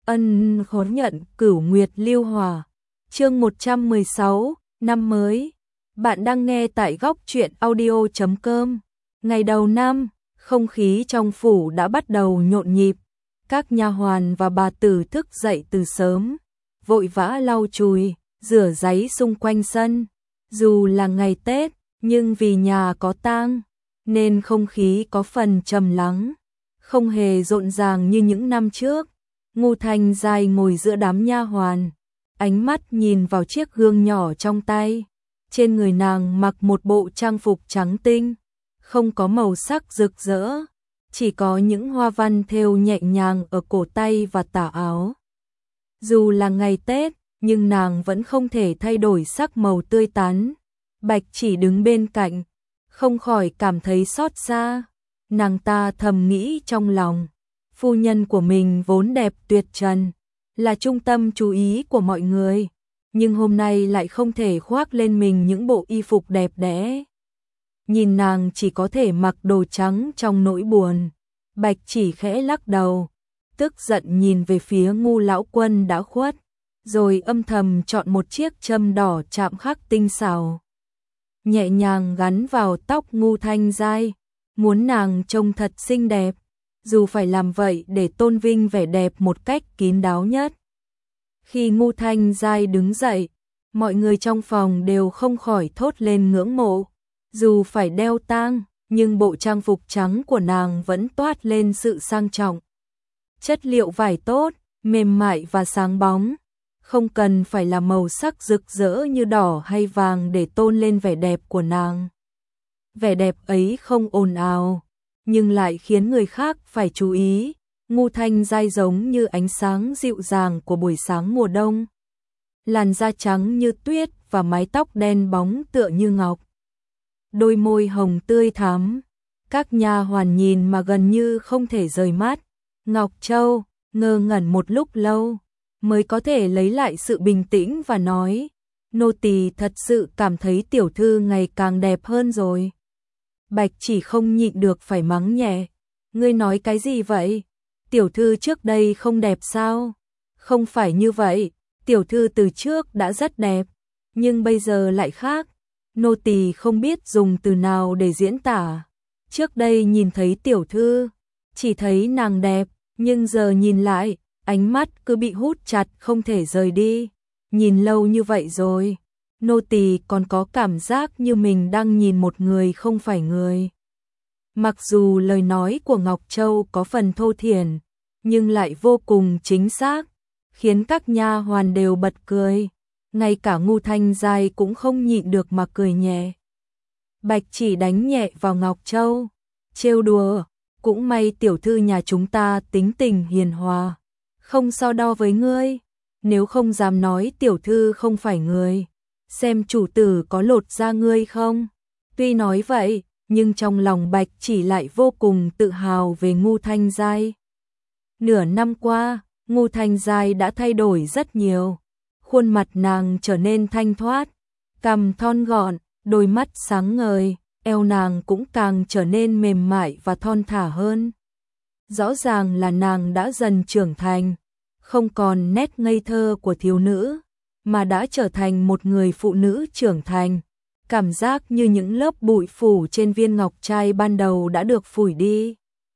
Ân hối nhận cửu nguyệt lưu hòa. Chương 116, năm mới. Bạn đang nghe tại góc truyện audio.com. Ngày đầu năm, không khí trong phủ đã bắt đầu nhộn nhịp. Các nha hoàn và bà tử thức dậy từ sớm, vội vã lau chùi, rửa ráy xung quanh sân. Dù là ngày Tết, nhưng vì nhà có tang, nên không khí có phần trầm lắng, không hề rộn ràng như những năm trước. Ngô Thanh Giai ngồi giữa đám nha hoàn, ánh mắt nhìn vào chiếc gương nhỏ trong tay. Trên người nàng mặc một bộ trang phục trắng tinh, không có màu sắc rực rỡ, chỉ có những hoa văn thêu nhẹ nhàng ở cổ tay và tà áo. Dù là ngày Tết, nhưng nàng vẫn không thể thay đổi sắc màu tươi tắn. Bạch Chỉ đứng bên cạnh, không khỏi cảm thấy xót xa. Nàng ta thầm nghĩ trong lòng, phu nhân của mình vốn đẹp tuyệt trần, là trung tâm chú ý của mọi người, nhưng hôm nay lại không thể khoác lên mình những bộ y phục đẹp đẽ. Nhìn nàng chỉ có thể mặc đồ trắng trong nỗi buồn, Bạch Chỉ khẽ lắc đầu, tức giận nhìn về phía Ngu lão quân đã khuất, rồi âm thầm chọn một chiếc châm đỏ chạm khắc tinh xảo, nhẹ nhàng gắn vào tóc Ngu Thanh Giai, muốn nàng trông thật xinh đẹp, dù phải làm vậy để tôn vinh vẻ đẹp một cách kín đáo nhất. Khi Ngu Thanh Giai đứng dậy, mọi người trong phòng đều không khỏi thốt lên ngưỡng mộ. Dù phải đeo tang, nhưng bộ trang phục trắng của nàng vẫn toát lên sự sang trọng. Chất liệu vải tốt, mềm mại và sáng bóng, không cần phải là màu sắc rực rỡ như đỏ hay vàng để tôn lên vẻ đẹp của nàng. Vẻ đẹp ấy không ồn ào, nhưng lại khiến người khác phải chú ý. Ngu Thanh Giai giống như ánh sáng dịu dàng của buổi sáng mùa đông. Làn da trắng như tuyết và mái tóc đen bóng tựa như ngọc. Đôi môi hồng tươi thắm, các nha hoàn nhìn mà gần như không thể rời mắt. Ngọc Châu ngơ ngẩn một lúc lâu, mới có thể lấy lại sự bình tĩnh và nói, nô tỳ thật sự cảm thấy tiểu thư ngày càng đẹp hơn rồi. Bạch Chỉ không nhịn được phải mắng nhẹ, ngươi nói cái gì vậy? Tiểu thư trước đây không đẹp sao? Không phải như vậy, tiểu thư từ trước đã rất đẹp, nhưng bây giờ lại khác. Nô tỳ không biết dùng từ nào để diễn tả. Trước đây nhìn thấy tiểu thư, chỉ thấy nàng đẹp, nhưng giờ nhìn lại, ánh mắt cứ bị hút chặt không thể rời đi. Nhìn lâu như vậy rồi, nô tỳ còn có cảm giác như mình đang nhìn một người không phải người. Mặc dù lời nói của Ngọc Châu có phần thô thiển, nhưng lại vô cùng chính xác, khiến các nha hoàn đều bật cười. Ngay cả Ngu Thanh Giai cũng không nhịn được mà cười nhẹ. Bạch Chỉ đánh nhẹ vào Ngọc Châu, trêu đùa, cũng may tiểu thư nhà chúng ta tính tình hiền hòa, không so đo với ngươi, nếu không dám nói tiểu thư không phải người, xem chủ tử có lột da ngươi không. Tuy nói vậy, nhưng trong lòng Bạch Chỉ lại vô cùng tự hào về Ngu Thanh Giai. Nửa năm qua, Ngu Thanh Giai đã thay đổi rất nhiều. Khuôn mặt nàng trở nên thanh thoát, cằm thon gọn, đôi mắt sáng ngời, eo nàng cũng càng trở nên mềm mại và thon thả hơn. Rõ ràng là nàng đã dần trưởng thành, không còn nét ngây thơ của thiếu nữ, mà đã trở thành một người phụ nữ trưởng thành. Cảm giác như những lớp bụi phủ trên viên ngọc trai ban đầu đã được phủi đi,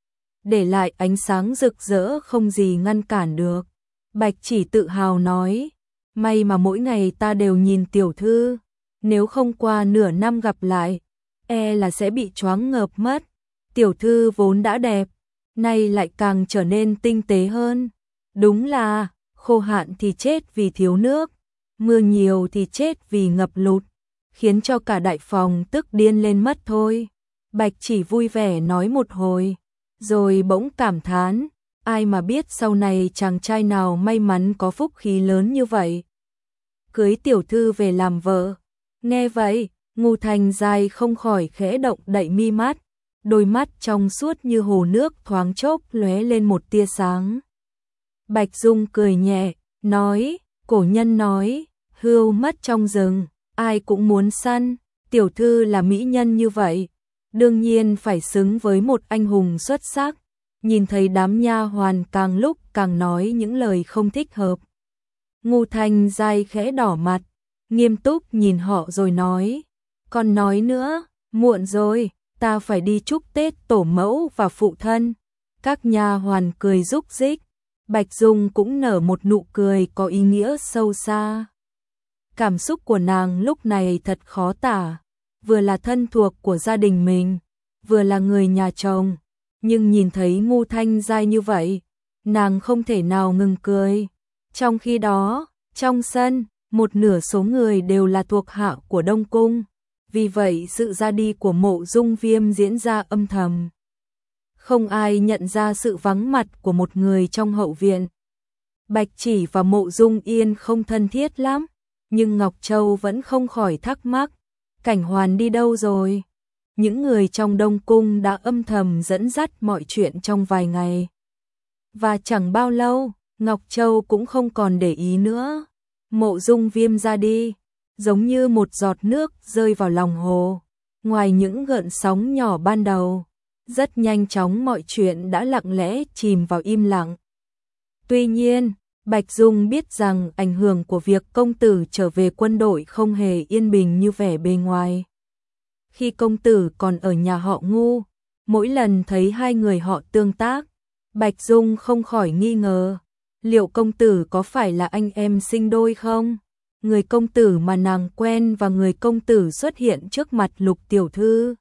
để lại ánh sáng rực rỡ không gì ngăn cản được. Bạch Chỉ tự hào nói, may mà mỗi ngày ta đều nhìn tiểu thư, nếu không qua nửa năm gặp lại, e là sẽ bị choáng ngợp mất. Tiểu thư vốn đã đẹp, nay lại càng trở nên tinh tế hơn. Đúng là, khô hạn thì chết vì thiếu nước, mưa nhiều thì chết vì ngập lụt, khiến cho cả đại phòng tức điên lên mất thôi. Bạch Chỉ vui vẻ nói một hồi, rồi bỗng cảm thán, ai mà biết sau này chàng trai nào may mắn có phúc khí lớn như vậy, cưới tiểu thư về làm vợ. Nghe vậy, Ngu Thanh Giai không khỏi khẽ động đậy mi mắt, đôi mắt trong suốt như hồ nước thoáng chốc lóe lên một tia sáng. Bạch Dung cười nhẹ, nói, cổ nhân nói, hươu mất trong rừng, ai cũng muốn săn, tiểu thư là mỹ nhân như vậy, đương nhiên phải xứng với một anh hùng xuất sắc. nhìn thấy đám nha hoàn càng lúc càng nói những lời không thích hợp. Ngô Thanh Giai khẽ đỏ mặt, nghiêm túc nhìn họ rồi nói, còn nói nữa, muộn rồi, ta phải đi chúc Tết tổ mẫu và phụ thân. Các nha hoàn cười rúc rích, Bạch Dung cũng nở một nụ cười có ý nghĩa sâu xa. Cảm xúc của nàng lúc này thật khó tả, vừa là thân thuộc của gia đình mình, vừa là người nhà chồng, nhưng nhìn thấy Ngô Thanh Giai như vậy, nàng không thể nào ngừng cười. Trong khi đó, trong sân, một nửa số người đều là thuộc hạ của Đông Cung, vì vậy sự ra đi của Mộ Dung Viêm diễn ra âm thầm. Không ai nhận ra sự vắng mặt của một người trong hậu viện. Bạch Chỉ và Mộ Dung Yên không thân thiết lắm, nhưng Ngọc Châu vẫn không khỏi thắc mắc, Cảnh Hoàn đi đâu rồi? Những người trong Đông Cung đã âm thầm dẫn dắt mọi chuyện trong vài ngày. Và chẳng bao lâu, Ngọc Châu cũng không còn để ý nữa. Mộ Dung Viêm ra đi, giống như một giọt nước rơi vào lòng hồ. Ngoài những gợn sóng nhỏ ban đầu, rất nhanh chóng mọi chuyện đã lặng lẽ chìm vào im lặng. Tuy nhiên, Bạch Dung biết rằng ảnh hưởng của việc công tử trở về quân đội không hề yên bình như vẻ bề ngoài. Khi công tử còn ở nhà họ Ngô, mỗi lần thấy hai người họ tương tác, Bạch Dung không khỏi nghi ngờ, liệu công tử có phải là anh em sinh đôi không? Người công tử mà nàng quen và người công tử xuất hiện trước mặt Lục tiểu thư,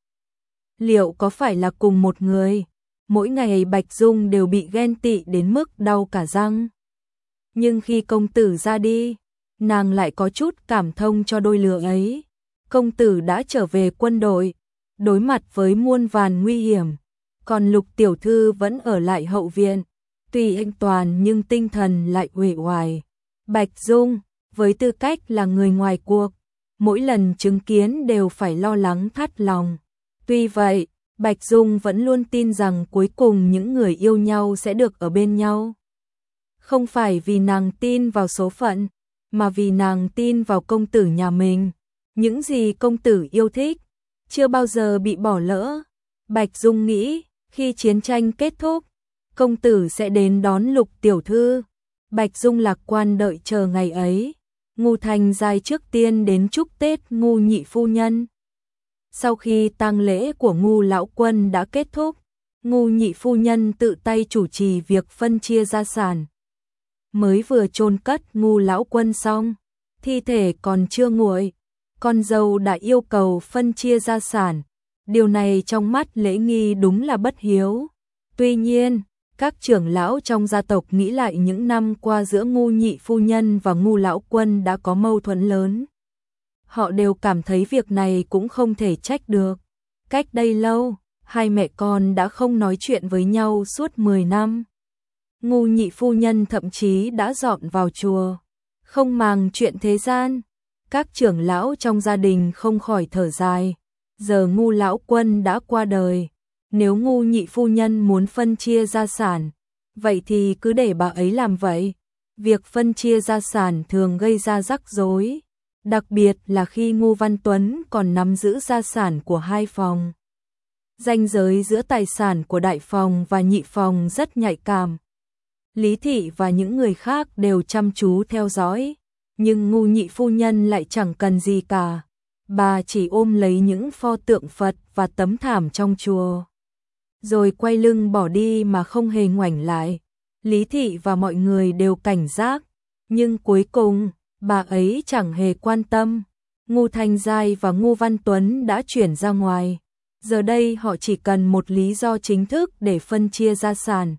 liệu có phải là cùng một người? Mỗi ngày Bạch Dung đều bị ghen tị đến mức đau cả răng. Nhưng khi công tử ra đi, nàng lại có chút cảm thông cho đôi lứa ấy. Công tử đã trở về quân đội, đối mặt với muôn vàn nguy hiểm, còn Lục tiểu thư vẫn ở lại hậu viện, tuy anh toàn nhưng tinh thần lại uể oải. Bạch Dung, với tư cách là người ngoài cuộc, mỗi lần chứng kiến đều phải lo lắng thắt lòng. Tuy vậy, Bạch Dung vẫn luôn tin rằng cuối cùng những người yêu nhau sẽ được ở bên nhau. Không phải vì nàng tin vào số phận, mà vì nàng tin vào công tử nhà mình. Những gì công tử yêu thích, chưa bao giờ bị bỏ lỡ. Bạch Dung nghĩ, khi chiến tranh kết thúc, công tử sẽ đến đón Lục tiểu thư. Bạch Dung lạc quan đợi chờ ngày ấy. Ngô Thanh Giai trước tiên đến chúc Tết Ngô nhị phu nhân. Sau khi tang lễ của Ngô lão quân đã kết thúc, Ngô nhị phu nhân tự tay chủ trì việc phân chia gia sản. Mới vừa chôn cất Ngô lão quân xong, thi thể còn chưa nguội, con dâu đã yêu cầu phân chia gia sản. Điều này trong mắt Lễ Nghi đúng là bất hiếu. Tuy nhiên, các trưởng lão trong gia tộc nghĩ lại những năm qua giữa Ngô nhị phu nhân và Ngô lão quân đã có mâu thuẫn lớn. Họ đều cảm thấy việc này cũng không thể trách được. Cách đây lâu, hai mẹ con đã không nói chuyện với nhau suốt 10 năm. Ngô nhị phu nhân thậm chí đã dọn vào chùa, không màng chuyện thế gian. Các trưởng lão trong gia đình không khỏi thở dài. Giờ Ngô lão quân đã qua đời, nếu Ngô nhị phu nhân muốn phân chia gia sản, vậy thì cứ để bà ấy làm vậy. Việc phân chia gia sản thường gây ra rắc rối, đặc biệt là khi Ngô Văn Tuấn còn nắm giữ gia sản của hai phòng. Ranh giới giữa tài sản của đại phòng và nhị phòng rất nhạy cảm. Lý Thị và những người khác đều chăm chú theo dõi, nhưng Ngô nhị phu nhân lại chẳng cần gì cả. Bà chỉ ôm lấy những pho tượng Phật và tấm thảm trong chùa, rồi quay lưng bỏ đi mà không hề ngoảnh lại. Lý Thị và mọi người đều cảnh giác, nhưng cuối cùng, bà ấy chẳng hề quan tâm. Ngô Thanh Giai và Ngô Văn Tuấn đã chuyển ra ngoài. Giờ đây họ chỉ cần một lý do chính thức để phân chia gia sản.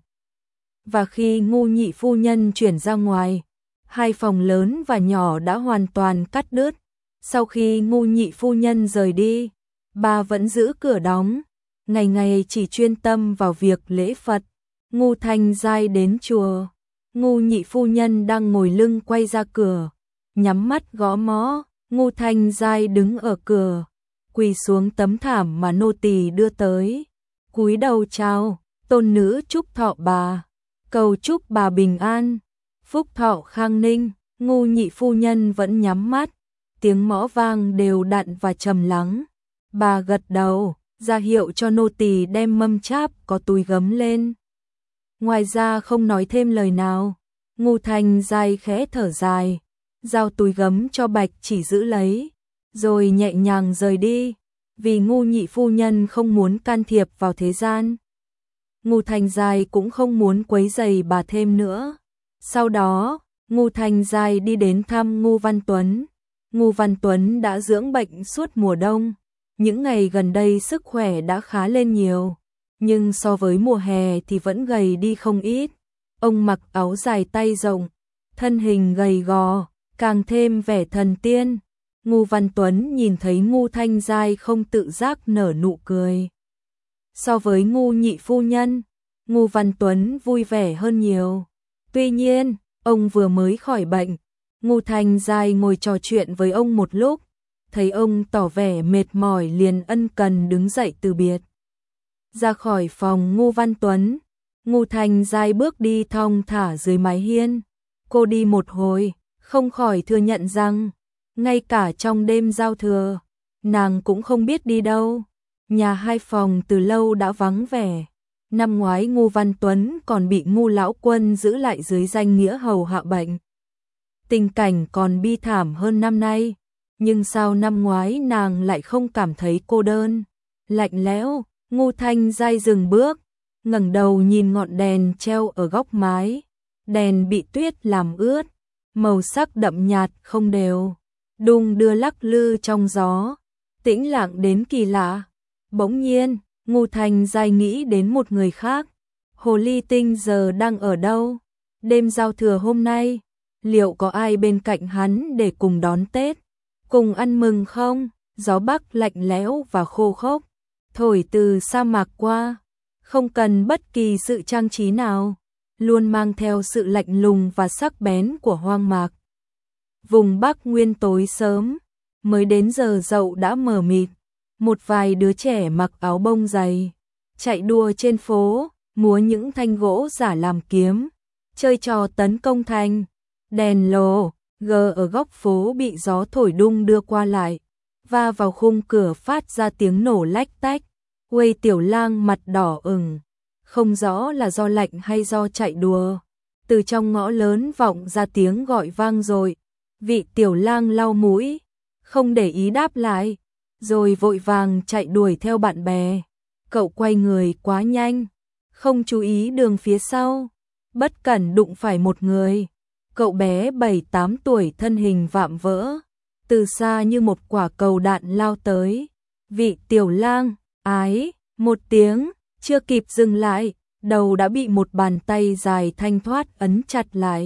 Và khi Ngô nhị phu nhân chuyển ra ngoài, hai phòng lớn và nhỏ đã hoàn toàn cắt đứt. Sau khi Ngô nhị phu nhân rời đi, bà vẫn giữ cửa đóng, ngày ngày chỉ chuyên tâm vào việc lễ Phật. Ngô Thanh Giai đến chùa, Ngô nhị phu nhân đang ngồi lưng quay ra cửa, nhắm mắt gõ mõ. Ngô Thanh Giai đứng ở cửa, quỳ xuống tấm thảm mà nô tỳ đưa tới, cúi đầu chào, tôn nữ chúc thọ bà, cầu chúc bà bình an, phúc thọ khang ninh. Ngô nhị phu nhân vẫn nhắm mắt, tiếng mõ vang đều đặn và trầm lắng. Bà gật đầu, ra hiệu cho nô tỳ đem mâm cháp có túi gấm lên. Ngoài ra không nói thêm lời nào. Ngô Thanh Giai khẽ thở dài, giao túi gấm cho Bạch Chỉ giữ lấy, rồi nhẹ nhàng rời đi, vì Ngô nhị phu nhân không muốn can thiệp vào thế gian. Ngô Thanh Giai cũng không muốn quấy rầy bà thêm nữa. Sau đó, Ngô Thanh Giai đi đến thăm Ngô Văn Tuấn. Ngô Văn Tuấn đã dưỡng bệnh suốt mùa đông, những ngày gần đây sức khỏe đã khá lên nhiều, nhưng so với mùa hè thì vẫn gầy đi không ít. Ông mặc áo dài tay rộng, thân hình gầy gò, càng thêm vẻ thần tiên. Ngô Văn Tuấn nhìn thấy Ngô Thanh Giai không tự giác nở nụ cười. So với Ngô nhị phu nhân, Ngô Văn Tuấn vui vẻ hơn nhiều. Tuy nhiên, ông vừa mới khỏi bệnh, Ngô Thanh Giai ngồi trò chuyện với ông một lúc, thấy ông tỏ vẻ mệt mỏi liền ân cần đứng dậy từ biệt. Ra khỏi phòng Ngô Văn Tuấn, Ngô Thanh Giai bước đi thong thả dưới mái hiên. Cô đi một hồi, không khỏi thừa nhận rằng, ngay cả trong đêm giao thừa, nàng cũng không biết đi đâu. Nhà hai phòng từ lâu đã vắng vẻ. Năm ngoái Ngô Văn Tuấn còn bị Ngô lão quân giữ lại dưới danh nghĩa hầu hạ bệnh. Tình cảnh còn bi thảm hơn năm nay, nhưng sao năm ngoái nàng lại không cảm thấy cô đơn, lạnh lẽo. Ngô Thanh Giai dừng bước, ngẩng đầu nhìn ngọn đèn treo ở góc mái. Đèn bị tuyết làm ướt, màu sắc đậm nhạt không đều, đung đưa lắc lư trong gió, tĩnh lặng đến kỳ lạ. Bỗng nhiên, Ngô Thanh Giai nghĩ đến một người khác. Hồ Ly Tinh giờ đang ở đâu? Đêm giao thừa hôm nay, liệu có ai bên cạnh hắn để cùng đón Tết, cùng ăn mừng không? Gió bắc lạnh lẽo và khô khốc, thổi từ sa mạc qua, không cần bất kỳ sự trang trí nào, luôn mang theo sự lạnh lùng và sắc bén của hoang mạc. Vùng Bắc Nguyên tối sớm, mới đến giờ dậu đã mờ mịt, một vài đứa trẻ mặc áo bông dày, chạy đua trên phố, múa những thanh gỗ giả làm kiếm, chơi trò tấn công thành. Đèn lồ gờ ở góc phố bị gió thổi đung đưa qua lại, va vào khung cửa phát ra tiếng nổ lách tách. Quầy Tiểu Lang mặt đỏ ửng, không rõ là do lạnh hay do chạy đùa. Từ trong ngõ lớn vọng ra tiếng gọi vang dội. Vị Tiểu Lang lau mũi, không để ý đáp lại, rồi vội vàng chạy đuổi theo bạn bè. Cậu quay người quá nhanh, không chú ý đường phía sau, bất cẩn đụng phải một người. Cậu bé 7-8 tuổi thân hình vạm vỡ, từ xa như một quả cầu đạn lao tới. Vị Tiểu Lang, ái, một tiếng, chưa kịp dừng lại, đầu đã bị một bàn tay dài thanh thoát ấn chặt lại.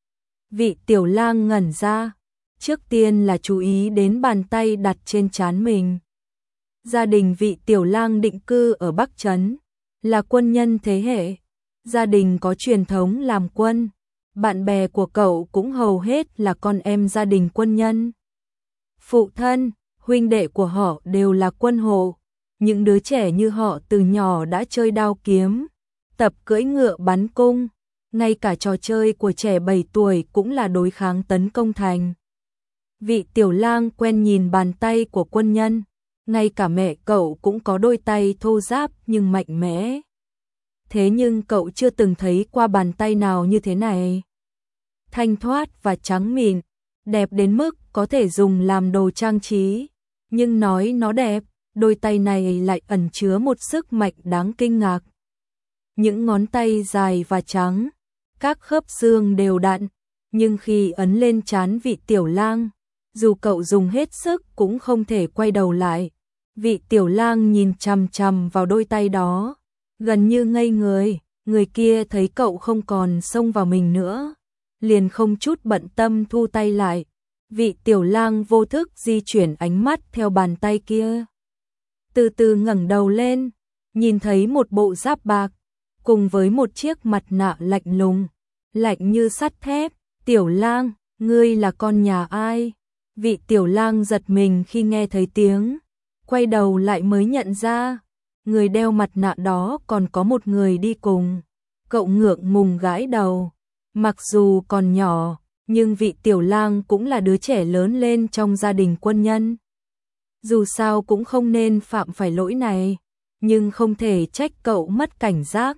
Vị Tiểu Lang ngẩn ra, trước tiên là chú ý đến bàn tay đặt trên trán mình. Gia đình vị Tiểu Lang định cư ở Bắc Trấn, là quân nhân thế hệ. Gia đình có truyền thống làm quân, bạn bè của cậu cũng hầu hết là con em gia đình quân nhân. Phụ thân, huynh đệ của họ đều là quân hộ. Những đứa trẻ như họ từ nhỏ đã chơi đao kiếm, tập cưỡi ngựa bắn cung, ngay cả trò chơi của trẻ 7 tuổi cũng là đối kháng tấn công thành. Vị Tiểu Lang quen nhìn bàn tay của quân nhân, ngay cả mẹ cậu cũng có đôi tay thô ráp nhưng mạnh mẽ. Thế nhưng cậu chưa từng thấy qua bàn tay nào như thế này. Thanh thoát và trắng mịn, đẹp đến mức có thể dùng làm đồ trang trí, nhưng nói nó đẹp, đôi tay này lại ẩn chứa một sức mạnh đáng kinh ngạc. Những ngón tay dài và trắng, các khớp xương đều đặn, nhưng khi ấn lên trán vị Tiểu Lang, dù cậu dùng hết sức cũng không thể quay đầu lại. Vị Tiểu Lang nhìn chằm chằm vào đôi tay đó, gần như ngây người. Người kia thấy cậu không còn xông vào mình nữa, liền không chút bận tâm thu tay lại. Vị Tiểu Lang vô thức di chuyển ánh mắt theo bàn tay kia, từ từ ngẩng đầu lên, nhìn thấy một bộ giáp bạc, cùng với một chiếc mặt nạ lạnh lùng, lạnh như sắt thép. Tiểu Lang, ngươi là con nhà ai? Vị Tiểu Lang giật mình khi nghe thấy tiếng, quay đầu lại mới nhận ra, người đeo mặt nạ đó còn có một người đi cùng. Cậu ngượng ngùng gãi đầu, mặc dù còn nhỏ, nhưng vị Tiểu Lang cũng là đứa trẻ lớn lên trong gia đình quân nhân. Dù sao cũng không nên phạm phải lỗi này, nhưng không thể trách cậu mất cảnh giác.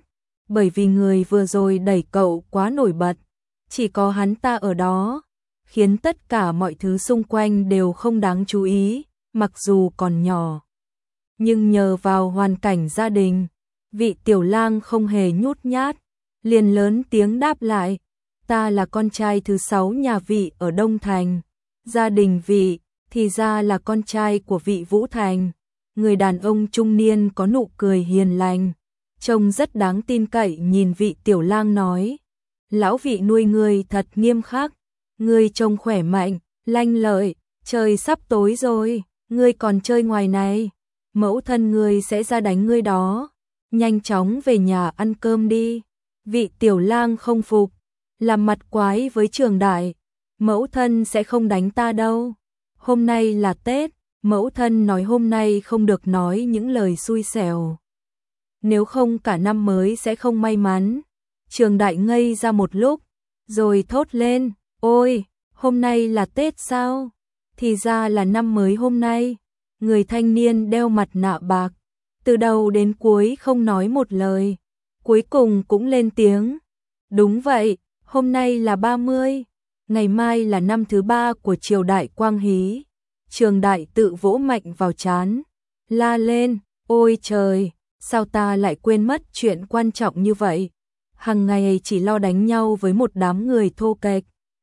bởi vì người vừa rồi đẩy cậu quá nổi bật, chỉ có hắn ta ở đó, khiến tất cả mọi thứ xung quanh đều không đáng chú ý, mặc dù còn nhỏ. Nhưng nhờ vào hoàn cảnh gia đình, vị tiểu lang không hề nhút nhát, liền lớn tiếng đáp lại, ta là con trai thứ 6 nhà vị ở Đông Thành, gia đình vị thì ra là con trai của vị Vũ Thành. Người đàn ông trung niên có nụ cười hiền lành, trông rất đáng tin cậy, nhìn vị tiểu lang nói, lão vị nuôi ngươi thật nghiêm khắc, ngươi trông khỏe mạnh, lanh lợi, trời sắp tối rồi, ngươi còn chơi ngoài này, mẫu thân ngươi sẽ ra đánh ngươi đó, nhanh chóng về nhà ăn cơm đi. Vị tiểu lang không phục, làm mặt quái với Trường Đại, mẫu thân sẽ không đánh ta đâu, hôm nay là Tết, mẫu thân nói hôm nay không được nói những lời xui xẻo, nếu không cả năm mới sẽ không may mắn. Trường Đại ngây ra một lúc, rồi thốt lên, ôi, hôm nay là Tết sao? Thì ra là năm mới hôm nay. Người thanh niên đeo mặt nạ bạc, từ đầu đến cuối không nói một lời, cuối cùng cũng lên tiếng, đúng vậy, hôm nay là 30, ngày mai là năm thứ 3 của triều đại Quang Hí. Trường Đại tự vỗ mạnh vào trán, la lên, ôi trời, sao ta lại quên mất chuyện quan trọng như vậy, hằng ngày chỉ lo đánh nhau với một đám người thô kệch,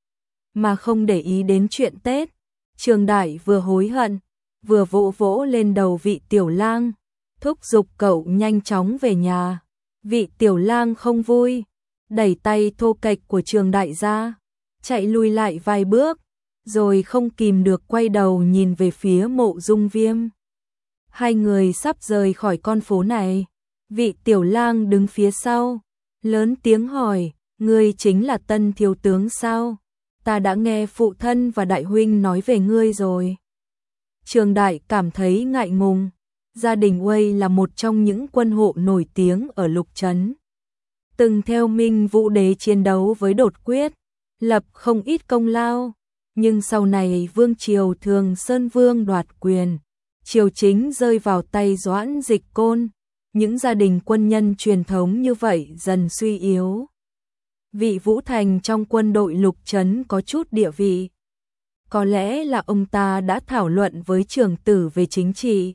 mà không để ý đến chuyện Tết. Trường Đại vừa hối hận, vừa vỗ vỗ lên đầu vị tiểu lang, thúc giục cậu nhanh chóng về nhà. Vị tiểu lang không vui, đẩy tay thô kệch của Trường Đại ra, chạy lùi lại vài bước, rồi không kìm được quay đầu nhìn về phía Mộ Dung Viêm. Hai người sắp rời khỏi con phố này, vị tiểu lang đứng phía sau, lớn tiếng hỏi, ngươi chính là Tân thiếu tướng sao? Ta đã nghe phụ thân và đại huynh nói về ngươi rồi. Trường Đại cảm thấy ngại ngùng, gia đình Uây là một trong những quân hộ nổi tiếng ở Lục Trấn, từng theo Minh Vũ Đế chiến đấu với Đột Quyết, lập không ít công lao, nhưng sau này vương triều Thường Sơn Vương đoạt quyền, triều chính rơi vào tay Doãn Dịch Côn, những gia đình quân nhân truyền thống như vậy dần suy yếu. Vị Vũ Thành trong quân đội Lục Trấn có chút địa vị. Có lẽ là ông ta đã thảo luận với trưởng tử về chính trị.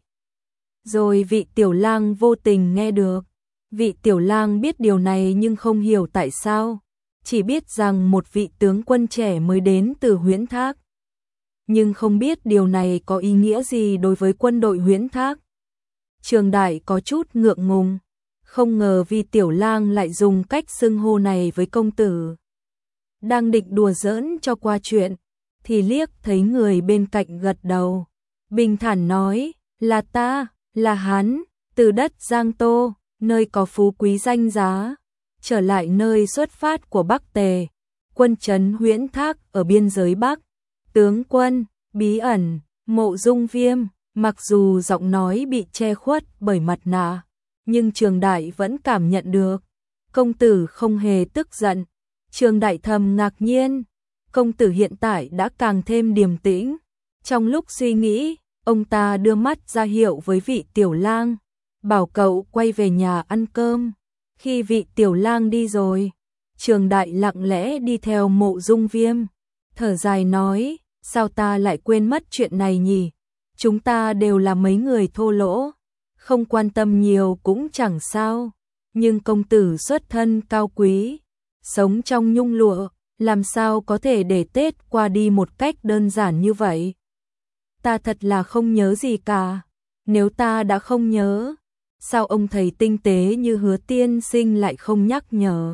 Rồi vị tiểu lang vô tình nghe được. Vị tiểu lang biết điều này nhưng không hiểu tại sao. Chỉ biết rằng một vị tướng quân trẻ mới đến từ Huyễn Thác. Nhưng không biết điều này có ý nghĩa gì đối với quân đội Huyễn Thác. Trường Đại có chút ngượng ngùng. Không ngờ vị tiểu lang lại dùng cách xưng hô này với công tử. Đang định đùa giỡn cho qua chuyện, thì liếc thấy người bên cạnh gật đầu. Bình thản nói, là ta, là hắn, từ đất Giang Tô, nơi có phú quý danh giá, trở lại nơi xuất phát của Bắc Tề, quân trấn Huyễn Thác ở biên giới Bắc. Tướng quân, bí ẩn, Mộ Dung Viêm, mặc dù giọng nói bị che khuất bởi mặt nạ, nhưng Trường Đại vẫn cảm nhận được. Công tử không hề tức giận. Trường Đại thầm ngạc nhiên. Công tử hiện tại đã càng thêm điềm tĩnh. Trong lúc suy nghĩ, ông ta đưa mắt ra hiệu với vị tiểu lang, bảo cậu quay về nhà ăn cơm. Khi vị tiểu lang đi rồi, Trường Đại lặng lẽ đi theo Mộ Dung Viêm, thở dài nói, sao ta lại quên mất chuyện này nhỉ? Chúng ta đều là mấy người thô lỗ, không quan tâm nhiều cũng chẳng sao, nhưng công tử xuất thân cao quý, sống trong nhung lụa, làm sao có thể để Tết qua đi một cách đơn giản như vậy? Ta thật là không nhớ gì cả. Nếu ta đã không nhớ, sao ông thầy tinh tế như Hứa tiên sinh lại không nhắc nhở?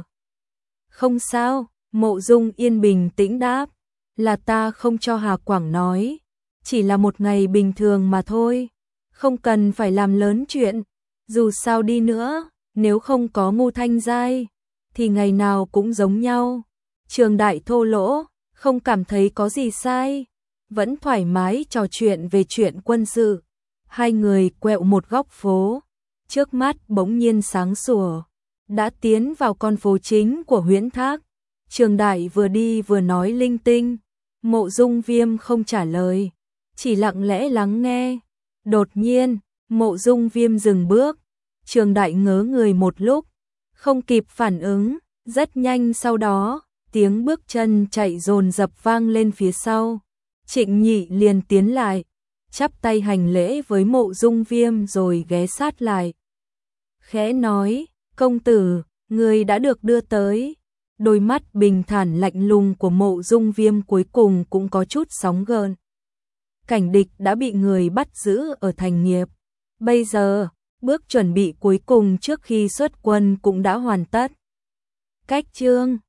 Không sao, Mộ Dung Yên bình tĩnh đáp, là ta không cho Hà Quảng nói, chỉ là một ngày bình thường mà thôi, không cần phải làm lớn chuyện. Dù sao đi nữa, nếu không có Ngô Thanh Giai, thì ngày nào cũng giống nhau. Trường Đại thô lỗ, không cảm thấy có gì sai, vẫn thoải mái trò chuyện về chuyện quân sự. Hai người quẹo một góc phố, trước mắt bỗng nhiên sáng sủa, đã tiến vào con phố chính của Huyễn Thác. Trường Đại vừa đi vừa nói linh tinh, Mộ Dung Viêm không trả lời, chỉ lặng lẽ lắng nghe. Đột nhiên, Mộ Dung Viêm dừng bước, Trường Đại ngớ người một lúc, không kịp phản ứng, rất nhanh sau đó, tiếng bước chân chạy dồn dập vang lên phía sau. Trịnh Nhị liền tiến lại, chắp tay hành lễ với Mộ Dung Viêm rồi ghé sát lại. Khẽ nói, công tử, người đã được đưa tới. Đôi mắt bình thản lạnh lùng của Mộ Dung Viêm cuối cùng cũng có chút sóng gợn. Cảnh địch đã bị người bắt giữ ở thành nghiệp. Bây giờ, bước chuẩn bị cuối cùng trước khi xuất quân cũng đã hoàn tất. Cách chương